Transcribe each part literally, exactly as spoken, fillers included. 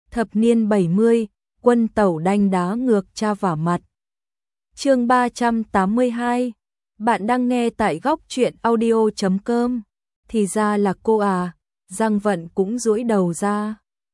Thập niên bảy mươi, quân tẩu đanh đá ngược cha vả mặt. Chương ba trăm tám mươi hai. Bạn đang nghe tại góc truyện audio chấm com. Thì ra là cô à, Giang Vận cũng duỗi đầu ra.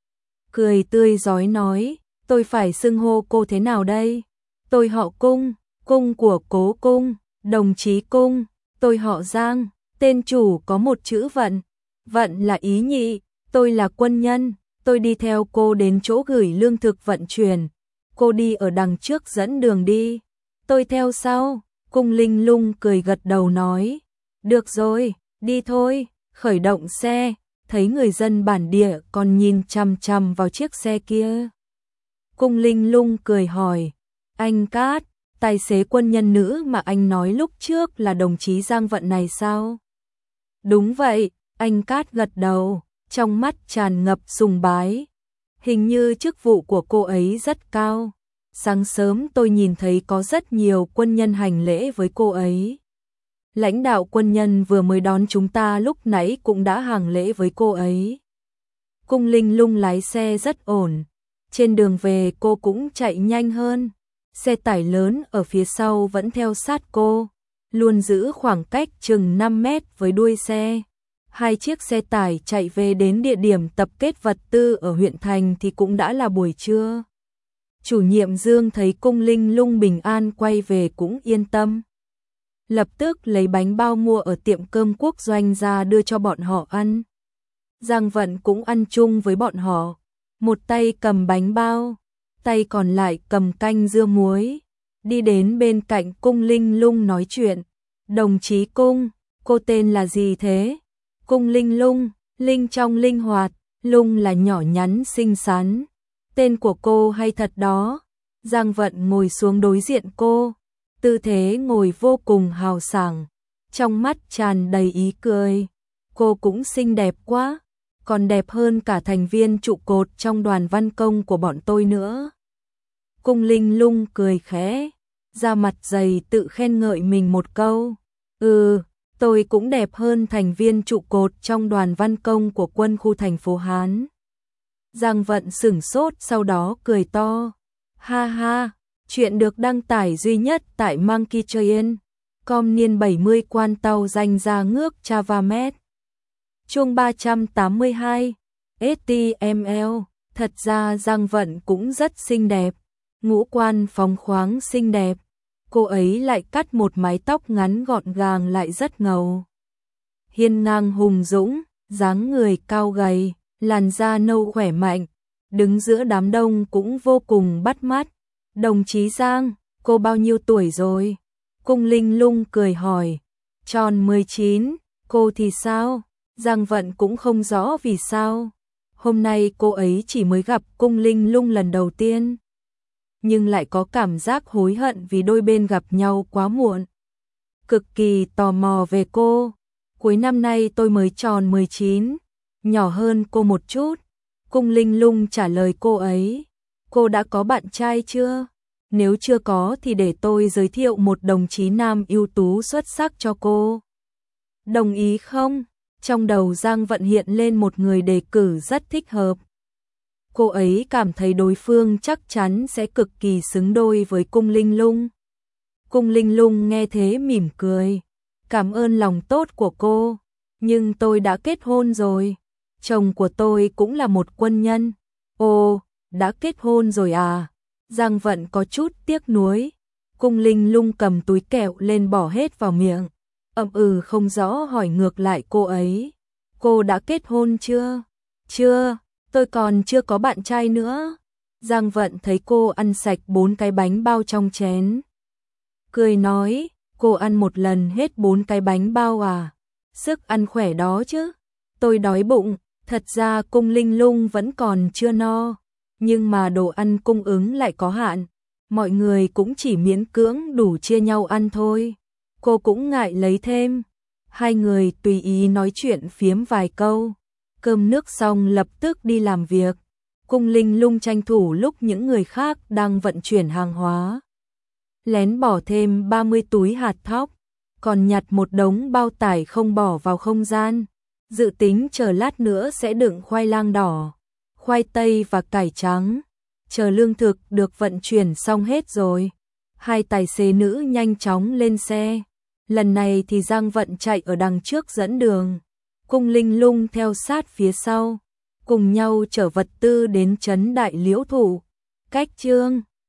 Cười tươi rói nói, tôi phải xưng hô cô thế nào đây? Tôi họ Cung, Cung của Cố Cung, đồng chí Cung, tôi họ Giang, tên chủ có một chữ Vận. Vận là ý nhị, tôi là quân nhân, tôi đi theo cô đến chỗ gửi lương thực vận chuyển. Cô đi ở đằng trước dẫn đường đi, tôi theo sau. Cung Linh Lung cười gật đầu nói, được rồi, đi thôi. Khởi động xe, thấy người dân bản địa còn nhìn chằm chằm vào chiếc xe kia. Cung Linh Lung cười hỏi, anh Cát, tài xế quân nhân nữ mà anh nói lúc trước là đồng chí Giang Vận này sao? Đúng vậy, anh Cát gật đầu, trong mắt tràn ngập sùng bái. Hình như chức vụ của cô ấy rất cao. Sáng sớm tôi nhìn thấy có rất nhiều quân nhân hành lễ với cô ấy. Lãnh đạo quân nhân vừa mới đón chúng ta lúc nãy cũng đã hành lễ với cô ấy. Cung Linh Lung lái xe rất ổn. Trên đường về cô cũng chạy nhanh hơn. Xe tải lớn ở phía sau vẫn theo sát cô, luôn giữ khoảng cách chừng năm mét với đuôi xe. Hai chiếc xe tải chạy về đến địa điểm tập kết vật tư ở huyện thành thì cũng đã là buổi trưa. Chủ nhiệm Dương thấy Cung Linh Lung bình an quay về cũng yên tâm. Lập tức lấy bánh bao mua ở tiệm cơm quốc doanh ra đưa cho bọn họ ăn. Giang Vận cũng ăn chung với bọn họ, một tay cầm bánh bao, tay còn lại cầm canh dưa muối. Đi đến bên cạnh Cung Linh Lung nói chuyện, đồng chí Cung, cô tên là gì thế? Cung Linh Lung, Linh trong linh hoạt, Lung là nhỏ nhắn xinh xắn. Tên của cô hay thật đó. Giang Vận ngồi xuống đối diện cô, tư thế ngồi vô cùng hào sảng, trong mắt tràn đầy ý cười. Cô cũng xinh đẹp quá, còn đẹp hơn cả thành viên trụ cột trong đoàn văn công của bọn tôi nữa. Cung Linh Lung cười khẽ, da mặt dày tự khen ngợi mình một câu. Ừ, tôi cũng đẹp hơn thành viên trụ cột trong đoàn văn công của quân khu thành phố Hán. Giang Vận sửng sốt sau đó cười to. Ha ha, chuyện được đăng tải duy nhất tại Monkey Train. Com niên bảy mươi quan tàu danh ra ngước Chavamet. Chương ba trăm tám mươi hai. ét tê em lờ. Thật ra Giang Vận cũng rất xinh đẹp. Ngũ quan phóng khoáng xinh đẹp. Cô ấy lại cắt một mái tóc ngắn gọn gàng lại rất ngầu. Hiên ngang hùng dũng, dáng người cao gầy, làn da nâu khỏe mạnh, đứng giữa đám đông cũng vô cùng bắt mắt. Đồng chí Giang, cô bao nhiêu tuổi rồi? Cung Linh Lung cười hỏi. Tròn mười chín, cô thì sao? Giang Vận cũng không rõ vì sao. Hôm nay cô ấy chỉ mới gặp Cung Linh Lung lần đầu tiên, nhưng lại có cảm giác hối hận vì đôi bên gặp nhau quá muộn. Cực kỳ tò mò về cô. Cuối năm nay tôi mới tròn mười chín, nhỏ hơn cô một chút. Cung Linh Lung trả lời cô ấy. Cô đã có bạn trai chưa? Nếu chưa có thì để tôi giới thiệu một đồng chí nam ưu tú xuất sắc cho cô. Đồng ý không? Trong đầu Giang Vận hiện lên một người đề cử rất thích hợp. Cô ấy cảm thấy đối phương chắc chắn sẽ cực kỳ xứng đôi với Cung Linh Lung. Cung Linh Lung nghe thế mỉm cười. Cảm ơn lòng tốt của cô, nhưng tôi đã kết hôn rồi. Chồng của tôi cũng là một quân nhân. Ồ, đã kết hôn rồi à? Giang Vận có chút tiếc nuối. Cung Linh Lung cầm túi kẹo lên bỏ hết vào miệng. Ậm ừ không rõ hỏi ngược lại cô ấy. Cô đã kết hôn chưa? Chưa, tôi còn chưa có bạn trai nữa. Giang Vận thấy cô ăn sạch bốn cái bánh bao trong chén, cười nói, cô ăn một lần hết bốn cái bánh bao à? Sức ăn khỏe đó chứ. Tôi đói bụng. Thật ra Cung Linh Lung vẫn còn chưa no, nhưng mà đồ ăn cung ứng lại có hạn. Mọi người cũng chỉ miễn cưỡng đủ chia nhau ăn thôi. Cô cũng ngại lấy thêm. Hai người tùy ý nói chuyện phiếm vài câu. Cơm nước xong lập tức đi làm việc. Cung Linh Lung tranh thủ lúc những người khác đang vận chuyển hàng hóa, lén bỏ thêm ba mươi túi hạt thóc, còn nhặt một đống bao tải không bỏ vào không gian. Dự tính chờ lát nữa sẽ đựng khoai lang đỏ. khoai tây và cải trắng. Chờ lương thực được vận chuyển xong hết rồi, hai tài xế nữ nhanh chóng lên xe. Lần này thì Giang Vận chạy ở đằng trước dẫn đường, Cung Linh Lung theo sát phía sau, cùng nhau chở vật tư đến trấn Đại Liễu Thủ. Cách chương